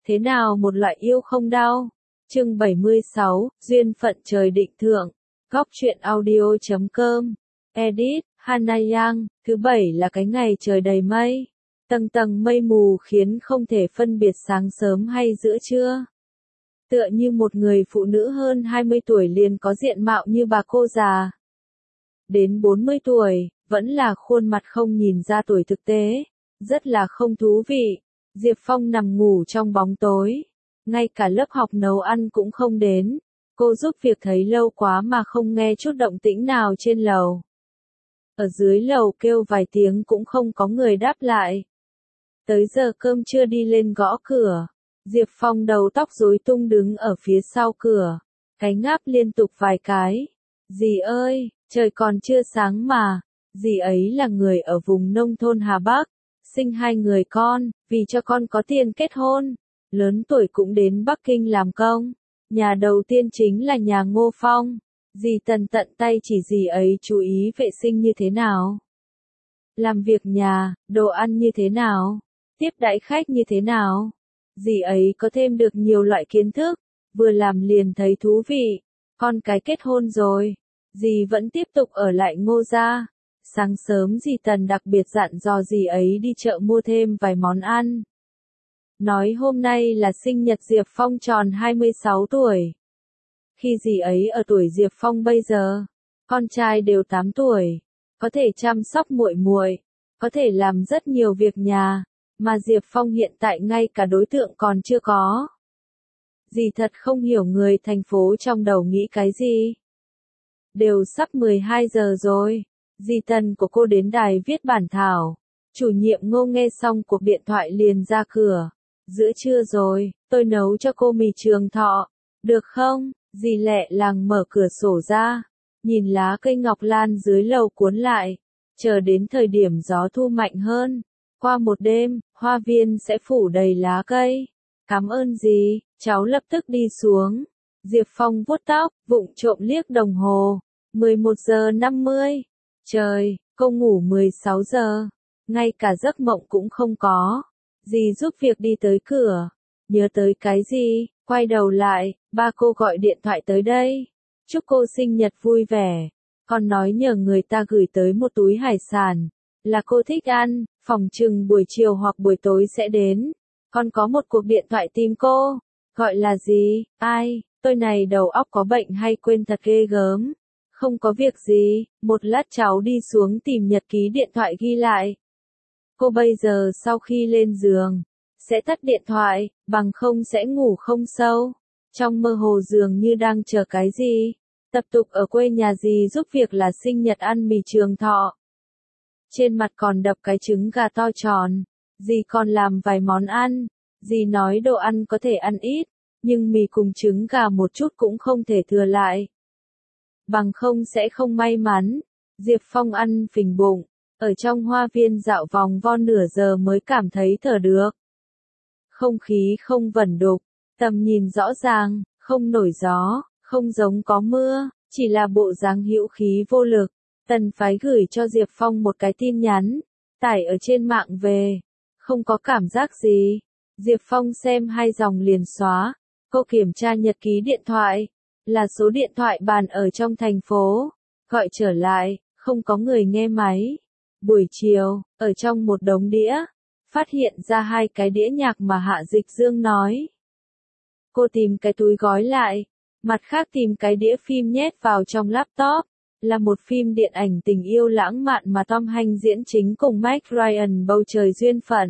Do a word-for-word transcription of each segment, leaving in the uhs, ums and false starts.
Thế nào một loại yêu không đau? Chương bảy mươi sáu, Duyên phận trời định thượng. Góc truyện audio chấm com. Edit, Hana Yang. Thứ bảy là cái ngày trời đầy mây. Tầng tầng mây mù khiến không thể phân biệt sáng sớm hay giữa trưa. Tựa như một người phụ nữ hơn hai mươi tuổi liền có diện mạo như bà cô già. Đến bốn mươi tuổi, vẫn là khuôn mặt không nhìn ra tuổi thực tế. Rất là không thú vị. Diệp Phong nằm ngủ trong bóng tối. Ngay cả lớp học nấu ăn cũng không đến. Cô giúp việc thấy lâu quá mà không nghe chút động tĩnh nào trên lầu. Ở dưới lầu kêu vài tiếng cũng không có người đáp lại. Tới giờ cơm trưa đi lên gõ cửa. Diệp Phong đầu tóc rối tung đứng ở phía sau cửa. Cái ngáp liên tục vài cái. Dì ơi, trời còn chưa sáng mà. Dì ấy là người ở vùng nông thôn Hà Bắc. Sinh hai người con, vì cho con có tiền kết hôn. Lớn tuổi cũng đến Bắc Kinh làm công. Nhà đầu tiên chính là nhà Ngô Phong. Dì Tần tận tay chỉ dì ấy chú ý vệ sinh như thế nào. Làm việc nhà, đồ ăn như thế nào. Tiếp đãi khách như thế nào. Dì ấy có thêm được nhiều loại kiến thức. Vừa làm liền thấy thú vị. Con cái kết hôn rồi. Dì vẫn tiếp tục ở lại Ngô gia. Sáng sớm dì Tần đặc biệt dặn dò dì ấy đi chợ mua thêm vài món ăn. Nói hôm nay là sinh nhật Diệp Phong tròn hai mươi sáu tuổi. Khi dì ấy ở tuổi Diệp Phong bây giờ, con trai đều tám tuổi, có thể chăm sóc muội muội, có thể làm rất nhiều việc nhà, mà Diệp Phong hiện tại ngay cả đối tượng còn chưa có. Dì thật không hiểu người thành phố trong đầu nghĩ cái gì. Đều sắp mười hai giờ rồi. Dì Tần của cô đến đài viết bản thảo. Chủ nhiệm Ngô nghe xong cuộc điện thoại liền ra cửa. Giữa trưa rồi, tôi nấu cho cô mì trường thọ. Được không? Dì lẹ làng mở cửa sổ ra. Nhìn lá cây ngọc lan dưới lầu cuốn lại. Chờ đến thời điểm gió thu mạnh hơn. Qua một đêm, hoa viên sẽ phủ đầy lá cây. Cảm ơn dì, cháu lập tức đi xuống. Diệp Phong vuốt tóc, vụng trộm liếc đồng hồ. mười một giờ năm mươi. Trời, cô ngủ mười sáu giờ, ngay cả giấc mộng cũng không có. Dì giúp việc đi tới cửa, nhớ tới cái gì, quay đầu lại, ba cô gọi điện thoại tới đây. Chúc cô sinh nhật vui vẻ, còn nói nhờ người ta gửi tới một túi hải sản, là cô thích ăn, phòng chừng buổi chiều hoặc buổi tối sẽ đến. Còn có một cuộc điện thoại tìm cô, gọi là gì, ai, tôi này đầu óc có bệnh hay quên thật ghê gớm. Không có việc gì, một lát cháu đi xuống tìm nhật ký điện thoại ghi lại. Cô bây giờ sau khi lên giường, sẽ tắt điện thoại, bằng không sẽ ngủ không sâu. Trong mơ hồ dường như đang chờ cái gì. Tập tục ở quê nhà dì giúp việc là sinh nhật ăn mì trường thọ. Trên mặt còn đập cái trứng gà to tròn. Dì còn làm vài món ăn. Dì nói đồ ăn có thể ăn ít, nhưng mì cùng trứng gà một chút cũng không thể thừa lại. Bằng không sẽ không may mắn. Diệp Phong ăn phình bụng, ở trong hoa viên dạo vòng vo nửa giờ mới cảm thấy thở được. Không khí không vẩn đục, tầm nhìn rõ ràng, không nổi gió, không giống có mưa, chỉ là bộ dáng hữu khí vô lực. Tần Phái gửi cho Diệp Phong một cái tin nhắn, tải ở trên mạng về, không có cảm giác gì. Diệp Phong xem hai dòng liền xóa, cô kiểm tra nhật ký điện thoại. Là số điện thoại bàn ở trong thành phố. Gọi trở lại, không có người nghe máy. Buổi chiều, ở trong một đống đĩa, phát hiện ra hai cái đĩa nhạc mà Hạ Dịch Dương nói. Cô tìm cái túi gói lại, mặt khác tìm cái đĩa phim nhét vào trong laptop. Là một phim điện ảnh tình yêu lãng mạn mà Tom Hanks diễn chính cùng Meg Ryan, Bầu trời duyên phận.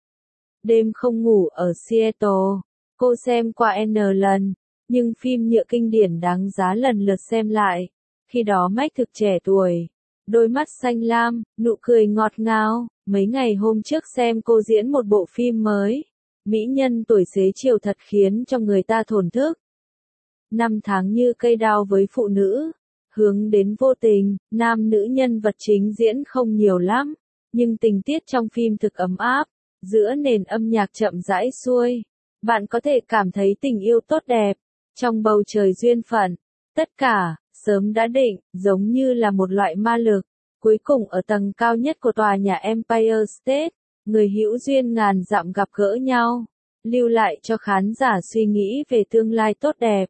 Đêm không ngủ ở Seattle, cô xem qua N lần. Nhưng phim nhựa kinh điển đáng giá lần lượt xem lại. Khi đó Meg thực trẻ tuổi, đôi mắt xanh lam, nụ cười ngọt ngào. Mấy ngày hôm trước xem cô diễn một bộ phim mới. Mỹ nhân tuổi xế chiều thật khiến cho người ta thổn thức. Năm tháng như cây đao với phụ nữ. Hướng đến vô tình, nam nữ nhân vật chính diễn không nhiều lắm. Nhưng tình tiết trong phim thực ấm áp. Giữa nền âm nhạc chậm rãi xuôi. Bạn có thể cảm thấy tình yêu tốt đẹp. Trong bầu trời duyên phận, tất cả, sớm đã định, giống như là một loại ma lực. Cuối cùng ở tầng cao nhất của tòa nhà Empire State, người hữu duyên ngàn dặm gặp gỡ nhau. lưu lại cho khán giả suy nghĩ về tương lai tốt đẹp.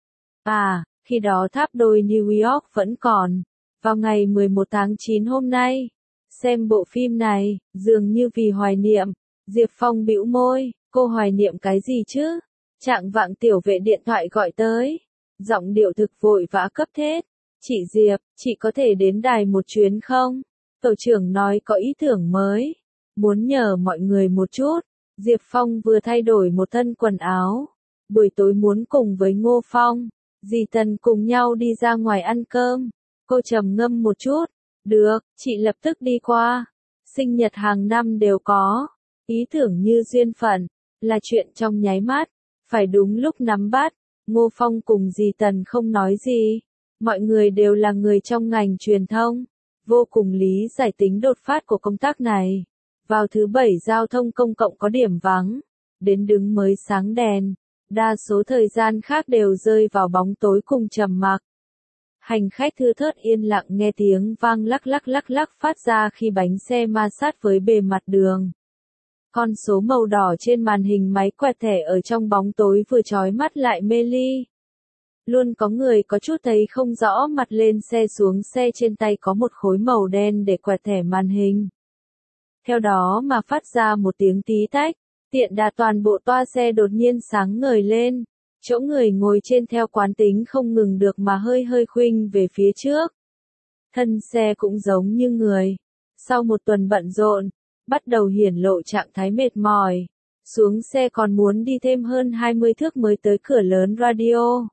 À, khi đó tháp đôi New York vẫn còn. Vào ngày mười một tháng chín hôm nay, xem bộ phim này, dường như vì hoài niệm. Diệp Phong bĩu môi, cô hoài niệm cái gì chứ? Trạng vạng tiểu vệ điện thoại gọi tới. Giọng điệu thực vội vã cấp thiết. Chị Diệp, chị có thể đến đài một chuyến không? Tổ trưởng nói có ý tưởng mới. Muốn nhờ mọi người một chút. Diệp Phong vừa thay đổi một thân quần áo. Buổi tối muốn cùng với Ngô Phong, dì Tần cùng nhau đi ra ngoài ăn cơm. Cô trầm ngâm một chút. Được, chị lập tức đi qua. Sinh nhật hàng năm đều có. Ý tưởng như duyên phận, là chuyện trong nháy mắt. Phải đúng lúc nắm bắt. Ngô Phong cùng dì Tần không nói gì. Mọi người đều là người trong ngành truyền thông. Vô cùng lý giải tính đột phát của công tác này. Vào thứ bảy giao thông công cộng có điểm vắng. Đến đứng mới sáng đèn. Đa số thời gian khác đều rơi vào bóng tối cùng trầm mặc. Hành khách thưa thớt yên lặng nghe tiếng vang lắc lắc lắc lắc phát ra khi bánh xe ma sát với bề mặt đường. Con số màu đỏ trên màn hình máy quẹt thẻ ở trong bóng tối vừa chói mắt lại mê ly. Luôn có người có chút thấy không rõ mặt lên xe xuống xe trên tay có một khối màu đen để quẹt thẻ màn hình. Theo đó mà phát ra một tiếng tí tách, tiện đà toàn bộ toa xe đột nhiên sáng ngời lên. Chỗ người ngồi trên theo quán tính không ngừng được mà hơi hơi khuynh về phía trước. Thân xe cũng giống như người. Sau một tuần bận rộn, bắt đầu hiển lộ trạng thái mệt mỏi. Xuống xe còn muốn đi thêm hơn hai mươi thước mới tới cửa lớn radio.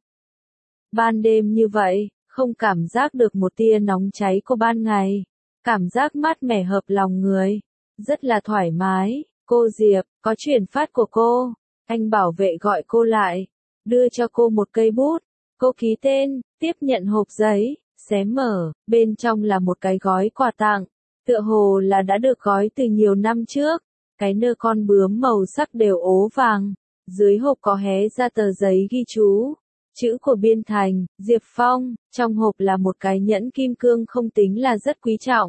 Ban đêm như vậy, không cảm giác được một tia nóng cháy của ban ngày. Cảm giác mát mẻ hợp lòng người. Rất là thoải mái. Cô Diệp, có chuyển phát của cô. Anh bảo vệ gọi cô lại. Đưa cho cô một cây bút. Cô ký tên, tiếp nhận hộp giấy, xé mở, bên trong là một cái gói quà tặng. Tựa hồ là đã được gói từ nhiều năm trước. Cái nơ con bướm màu sắc đều ố vàng. Dưới hộp có hé ra tờ giấy ghi chú. Chữ của Biên Thành, Diệp Phong, trong hộp là một cái nhẫn kim cương không tính là rất quý trọng.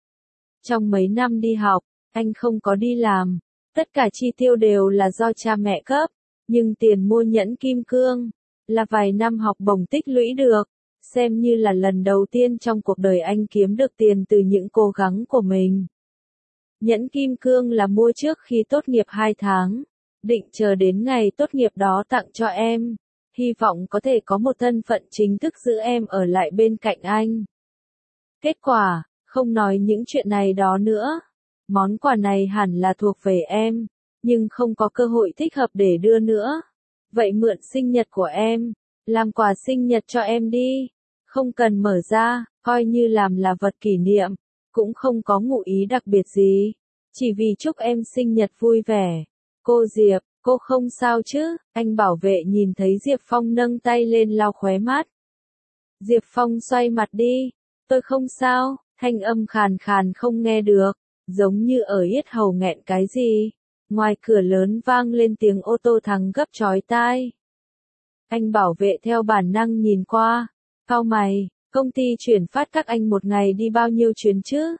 Trong mấy năm đi học, anh không có đi làm. Tất cả chi tiêu đều là do cha mẹ cấp. Nhưng tiền mua nhẫn kim cương, là vài năm học bổng tích lũy được. Xem như là lần đầu tiên trong cuộc đời anh kiếm được tiền từ những cố gắng của mình. Nhẫn kim cương là mua trước khi tốt nghiệp hai tháng. Định chờ đến ngày tốt nghiệp đó tặng cho em. Hy vọng có thể có một thân phận chính thức giữ em ở lại bên cạnh anh. Kết quả, không nói những chuyện này đó nữa. Món quà này hẳn là thuộc về em, nhưng không có cơ hội thích hợp để đưa nữa. Vậy mượn sinh nhật của em, làm quà sinh nhật cho em đi. Không cần mở ra, coi như làm là vật kỷ niệm, cũng không có ngụ ý đặc biệt gì. Chỉ vì chúc em sinh nhật vui vẻ. Cô Diệp, cô không sao chứ? Anh bảo vệ nhìn thấy Diệp Phong nâng tay lên lau khóe mắt. Diệp Phong xoay mặt đi. Tôi không sao, thanh âm khàn khàn không nghe được, giống như ở yết hầu nghẹn cái gì. Ngoài cửa lớn vang lên tiếng ô tô thắng gấp chói tai. Anh bảo vệ theo bản năng nhìn qua. Cau mày, công ty chuyển phát các anh một ngày đi bao nhiêu chuyến chứ?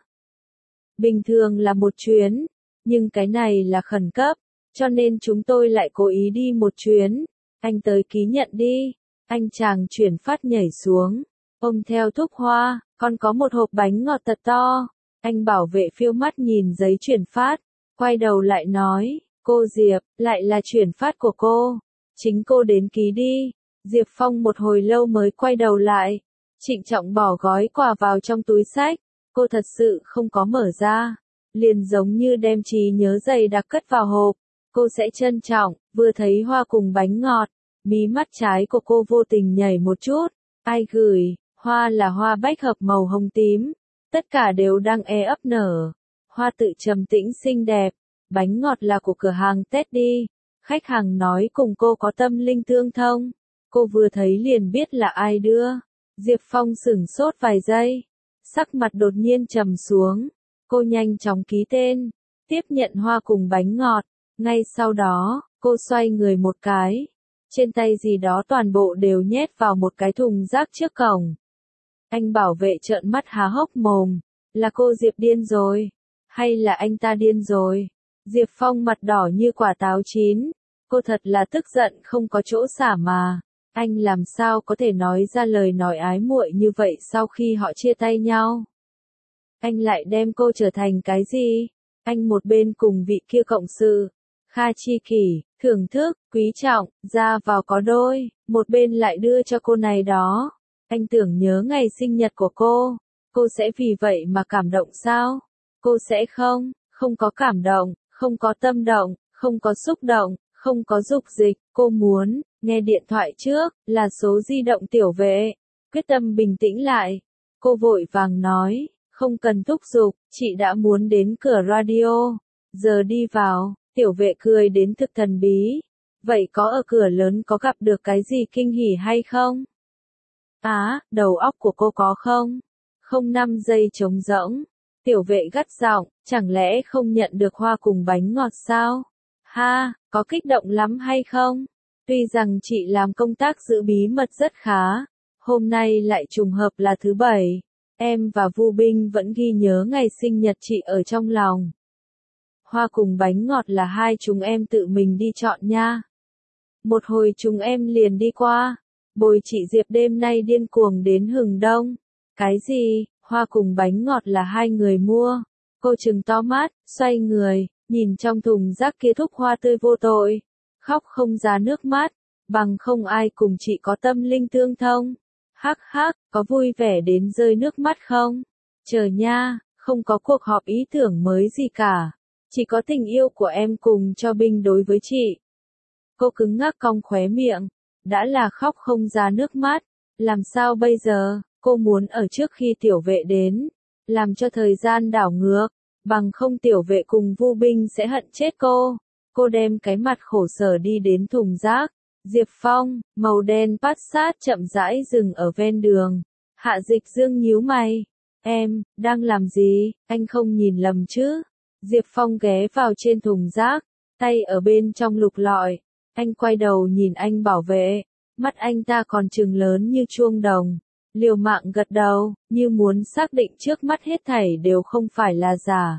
Bình thường là một chuyến, nhưng cái này là khẩn cấp, cho nên chúng tôi lại cố ý đi một chuyến. Anh tới ký nhận đi. Anh chàng chuyển phát nhảy xuống, ôm theo thuốc hoa, còn có một hộp bánh ngọt thật to. Anh bảo vệ phiêu mắt nhìn giấy chuyển phát, quay đầu lại nói, cô Diệp, lại là chuyển phát của cô. Chính cô đến ký đi. Diệp Phong một hồi lâu mới quay đầu lại, trịnh trọng bỏ gói quà vào trong túi xách. Cô thật sự không có mở ra, liền giống như đem trí nhớ dày đặc cất vào hộp. Cô sẽ trân trọng. Vừa thấy hoa cùng bánh ngọt, mí mắt trái của cô vô tình nhảy một chút. Ai gửi? Hoa là hoa bách hợp màu hồng tím. Tất cả đều đang e ấp nở. Hoa tự trầm tĩnh xinh đẹp. Bánh ngọt là của cửa hàng Teddy. Khách hàng nói cùng cô có tâm linh tương thông. Cô vừa thấy liền biết là ai đưa. Diệp Phong sửng sốt vài giây. Sắc mặt đột nhiên trầm xuống. Cô nhanh chóng ký tên. Tiếp nhận hoa cùng bánh ngọt. Ngay sau đó, cô xoay người một cái. Trên tay gì đó toàn bộ đều nhét vào một cái thùng rác trước cổng. Anh bảo vệ trợn mắt há hốc mồm. Là cô Diệp điên rồi? Hay là anh ta điên rồi? Diệp Phong mặt đỏ như quả táo chín. Cô thật là tức giận không có chỗ xả mà. Anh làm sao có thể nói ra lời nói ái muội như vậy sau khi họ chia tay nhau? Anh lại đem cô trở thành cái gì? Anh một bên cùng vị kia cộng sự, Kha Chi Kỷ, thưởng thức, quý trọng, ra vào có đôi, một bên lại đưa cho cô này đó. Anh tưởng nhớ ngày sinh nhật của cô, cô sẽ vì vậy mà cảm động sao? Cô sẽ không, không có cảm động, không có tâm động, không có xúc động, không có dục dịch, cô muốn, nghe điện thoại trước, là số di động Tiểu Vệ. Quyết tâm bình tĩnh lại, cô vội vàng nói, không cần thúc giục, chị đã muốn đến cửa radio, giờ đi vào. Tiểu Vệ cười đến thực thần bí, vậy có ở cửa lớn có gặp được cái gì kinh hỉ hay không? Á, à, đầu óc của cô có không? Không năm giây trống rỗng. Tiểu Vệ gắt giọng, chẳng lẽ không nhận được hoa cùng bánh ngọt sao? Ha, có kích động lắm hay không? Tuy rằng chị làm công tác giữ bí mật rất khá, hôm nay lại trùng hợp là thứ bảy, em và Vu Binh vẫn ghi nhớ ngày sinh nhật chị ở trong lòng. Hoa cùng bánh ngọt là hai chúng em tự mình đi chọn nha. Một hồi chúng em liền đi qua, bồi chị Diệp đêm nay điên cuồng đến hừng đông. Cái gì, hoa cùng bánh ngọt là hai người mua? Cô trừng to mắt, xoay người, nhìn trong thùng rác kia thúc hoa tươi vô tội, khóc không ra nước mắt, bằng không ai cùng chị có tâm linh tương thông. Hắc hắc, có vui vẻ đến rơi nước mắt không? Chờ nha, không có cuộc họp ý tưởng mới gì cả. Chỉ có tình yêu của em cùng cho Binh đối với chị. Cô cứng ngắc cong khóe miệng, đã là khóc không ra nước mắt, làm sao bây giờ? Cô muốn ở trước khi Tiểu Vệ đến, làm cho thời gian đảo ngược, bằng không Tiểu Vệ cùng Vu Binh sẽ hận chết cô. Cô đem cái mặt khổ sở đi đến thùng rác. Diệp Phong, màu đen Passat chậm rãi dừng ở ven đường. Hạ Dịch Dương nhíu mày. Em, đang làm gì? Anh không nhìn lầm chứ? Diệp Phong ghé vào trên thùng rác, tay ở bên trong lục lọi. Anh quay đầu nhìn anh bảo vệ, mắt anh ta còn trừng lớn như chuông đồng. Liều mạng gật đầu, như muốn xác định trước mắt hết thảy đều không phải là giả.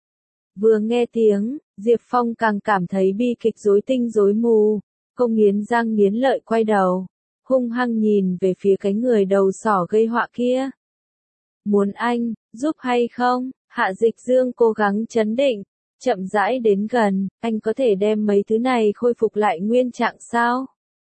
Vừa nghe tiếng, Diệp Phong càng cảm thấy bi kịch rối tinh rối mù. Cô nghiến răng nghiến lợi quay đầu, hung hăng nhìn về phía cái người đầu sỏ gây họa kia. Muốn anh, giúp hay không? Hạ Dịch Dương cố gắng trấn định, chậm rãi đến gần, anh có thể đem mấy thứ này khôi phục lại nguyên trạng sao?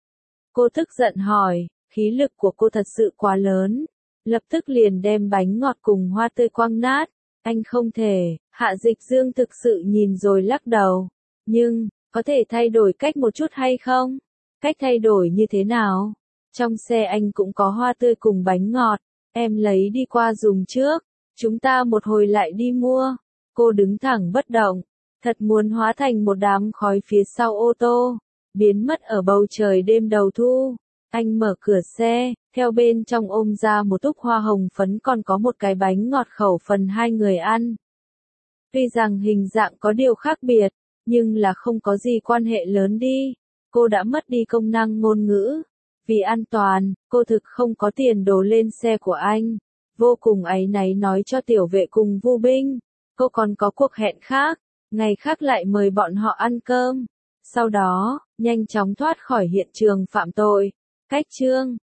Cô tức giận hỏi, khí lực của cô thật sự quá lớn, lập tức liền đem bánh ngọt cùng hoa tươi quăng nát. Anh không thể, Hạ Dịch Dương thực sự nhìn rồi lắc đầu, nhưng, có thể thay đổi cách một chút hay không? Cách thay đổi như thế nào? Trong xe anh cũng có hoa tươi cùng bánh ngọt, em lấy đi qua dùng trước, chúng ta một hồi lại đi mua. Cô đứng thẳng bất động, thật muốn hóa thành một đám khói phía sau ô tô, biến mất ở bầu trời đêm đầu thu. Anh mở cửa xe, theo bên trong ôm ra một túp hoa hồng phấn còn có một cái bánh ngọt khẩu phần hai người ăn. Tuy rằng hình dạng có điều khác biệt, nhưng là không có gì quan hệ lớn đi. Cô đã mất đi công năng ngôn ngữ. Vì an toàn, cô thực không có tiền đổ lên xe của anh. Vô cùng áy náy nói cho Tiểu Vệ cùng Vu Binh. Cô còn có cuộc hẹn khác, ngày khác lại mời bọn họ ăn cơm. Sau đó, nhanh chóng thoát khỏi hiện trường phạm tội. Cách chương